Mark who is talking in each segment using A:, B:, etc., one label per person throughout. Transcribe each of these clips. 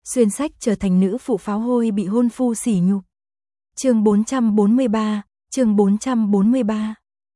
A: xuyên sách trở thành nữ phụ pháo hôi bị hôn phu sỉ nhục. Chương 443, chương 443.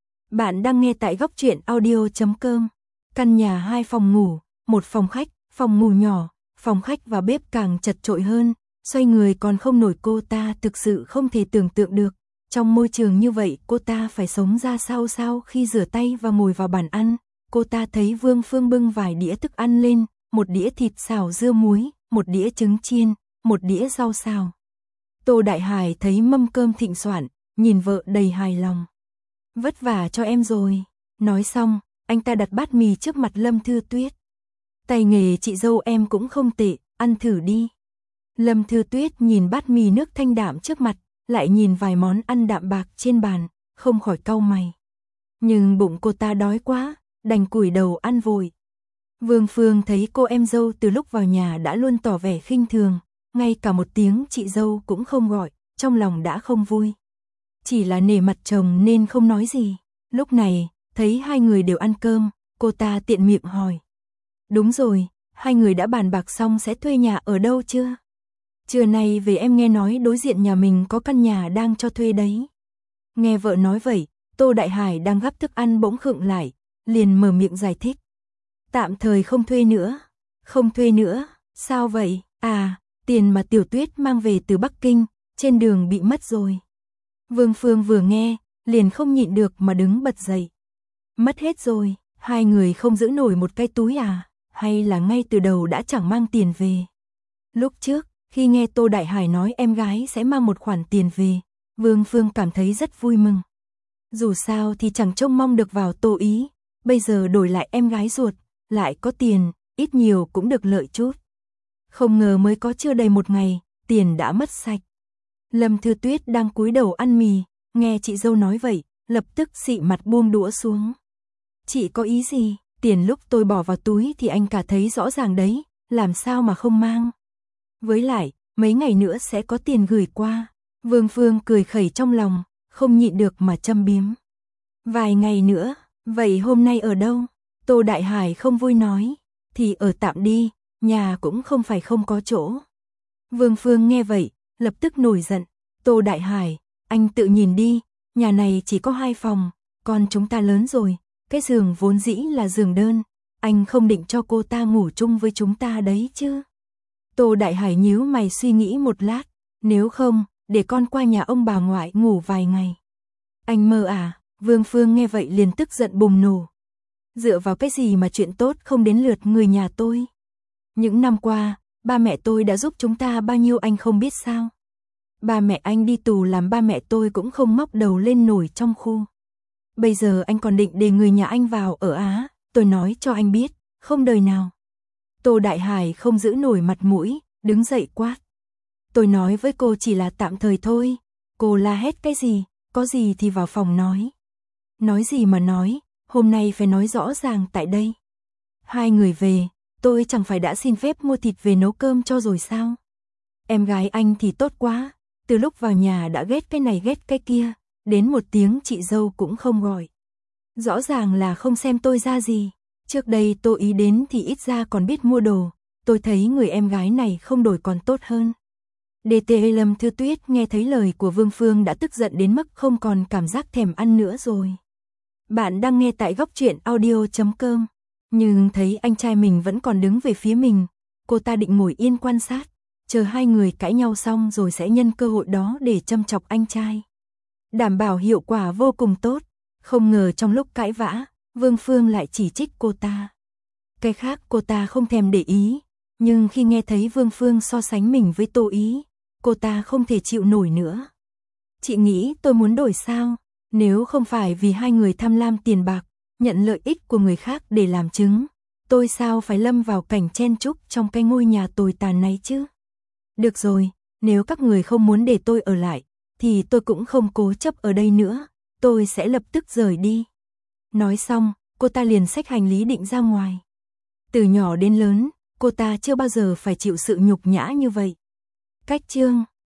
A: Bạn đang nghe tại góc truyện audio.com. Căn nhà 2 phòng ngủ, 1 phòng khách, phòng ngủ nhỏ, phòng khách và bếp càng chật chội hơn, xoay người còn không nổi. Cô ta thực sự không thể tưởng tượng được, trong môi trường như vậy cô ta phải sống ra sao khi rửa tay và ngồi vào bàn ăn. Cô ta thấy Vương Phương bưng vài đĩa thức ăn lên, 1 đĩa thịt xào dưa muối, 1 đĩa trứng chiên, 1 đĩa rau xào. Tô Đại Hải thấy mâm cơm thịnh soạn, nhìn vợ đầy hài lòng. Vất vả cho em rồi. Nói xong, anh ta đặt bát mì trước mặt Lâm Thư Tuyết. Tay nghề chị dâu em cũng không tệ, ăn thử đi. Lâm Thư Tuyết nhìn bát mì nước thanh đạm trước mặt, lại nhìn vài món ăn đạm bạc trên bàn, không khỏi cau mày. Nhưng bụng cô ta đói quá, đành cúi đầu ăn vội. Vương Phương thấy cô em dâu từ lúc vào nhà đã luôn tỏ vẻ khinh thường, ngay cả một tiếng chị dâu cũng không gọi, trong lòng đã không vui. Chỉ là nể mặt chồng nên không nói gì. Lúc này, thấy hai người đều ăn cơm, cô ta tiện miệng hỏi. Đúng rồi, hai người đã bàn bạc xong sẽ thuê nhà ở đâu chưa? Trưa nay về em nghe nói đối diện nhà mình có căn nhà đang cho thuê đấy. Nghe vợ nói vậy, Tô Đại Hải đang gắp thức ăn bỗng khựng lại, liền mở miệng giải thích. Tạm thời không thuê nữa. Không thuê nữa, sao vậy? À, tiền mà Tiểu Tuyết mang về từ Bắc Kinh, trên đường bị mất rồi. Vương Phương vừa nghe, liền không nhịn được mà đứng bật dậy. Mất hết rồi, hai người không giữ nổi một cái túi à? Hay là ngay từ đầu đã chẳng mang tiền về? Lúc trước, khi nghe Tô Đại Hải nói em gái sẽ mang một khoản tiền về, Vương Phương cảm thấy rất vui mừng. Dù sao thì chẳng trông mong được vào Tô Ý, bây giờ đổi lại em gái ruột, lại có tiền, ít nhiều cũng được lợi chút. Không ngờ mới có chưa đầy 1 ngày, tiền đã mất sạch. Lâm Thư Tuyết đang cúi đầu ăn mì, nghe chị dâu nói vậy, lập tức xị mặt buông đũa xuống. Chị có ý gì? Tiền lúc tôi bỏ vào túi thì anh cả thấy rõ ràng đấy, làm sao mà không mang? Với lại, mấy ngày nữa sẽ có tiền gửi qua. Vương Phương cười khẩy trong lòng, không nhịn được mà châm biếm. Vài ngày nữa, vậy hôm nay ở đâu? Tô Đại Hải không vui nói, thì ở tạm đi, nhà cũng không phải không có chỗ. Vương Phương nghe vậy, lập tức nổi giận. Tô Đại Hải, anh tự nhìn đi, nhà này chỉ có 2 phòng, con chúng ta lớn rồi, cái giường vốn dĩ là giường đơn, anh không định cho cô ta ngủ chung với chúng ta đấy chứ? Tô Đại Hải nhíu mày suy nghĩ một lát, nếu không, để con qua nhà ông bà ngoại ngủ vài ngày. Anh mơ à? Vương Phương nghe vậy liền tức giận bùng nổ. Dựa vào cái gì mà chuyện tốt không đến lượt người nhà tôi? Những năm qua, ba mẹ tôi đã giúp chúng ta bao nhiêu anh không biết sao? Ba mẹ anh đi tù làm ba mẹ tôi cũng không móc đầu lên nổi trong khu. Bây giờ anh còn định để người nhà anh vào ở Á, tôi nói cho anh biết, không đời nào. Tô Đại Hải không giữ nổi mặt mũi, đứng dậy quát. Tôi nói với cô chỉ là tạm thời thôi, cô la hét cái gì, có gì thì vào phòng nói. Nói gì mà nói, hôm nay phải nói rõ ràng tại đây. Hai người về, tôi chẳng phải đã xin phép mua thịt về nấu cơm cho rồi sao? Em gái anh thì tốt quá, từ lúc vào nhà đã ghét cái này ghét cái kia, đến một tiếng chị dâu cũng không gọi. Rõ ràng là không xem tôi ra gì. Trước đây Tô Ý đến thì ít ra còn biết mua đồ, tôi thấy người em gái này không đổi còn tốt hơn. DT Lâm Thư Tuyết nghe thấy lời của Vương Phương đã tức giận đến mức không còn cảm giác thèm ăn nữa rồi. Bạn đang nghe tại góc truyện audio.com, nhưng thấy anh trai mình vẫn còn đứng về phía mình, cô ta định ngồi yên quan sát, chờ hai người cãi nhau xong rồi sẽ nhân cơ hội đó để châm chọc anh trai. Đảm bảo hiệu quả vô cùng tốt, không ngờ trong lúc cãi vã, Vương Phương lại chỉ trích cô ta. Cái khác cô ta không thèm để ý, nhưng khi nghe thấy Vương Phương so sánh mình với Tô Ý, cô ta không thể chịu nổi nữa. Chị nghĩ tôi muốn đổi sao? Nếu không phải vì hai người tham lam tiền bạc, nhận lợi ích của người khác để làm chứng, tôi sao phải lâm vào cảnh chen chúc trong cái ngôi nhà tồi tàn này chứ? Được rồi, nếu các người không muốn để tôi ở lại, thì tôi cũng không cố chấp ở đây nữa, tôi sẽ lập tức rời đi. Nói xong, cô ta liền xách hành lý định ra ngoài. Từ nhỏ đến lớn, cô ta chưa bao giờ phải chịu sự nhục nhã như vậy. Cách chương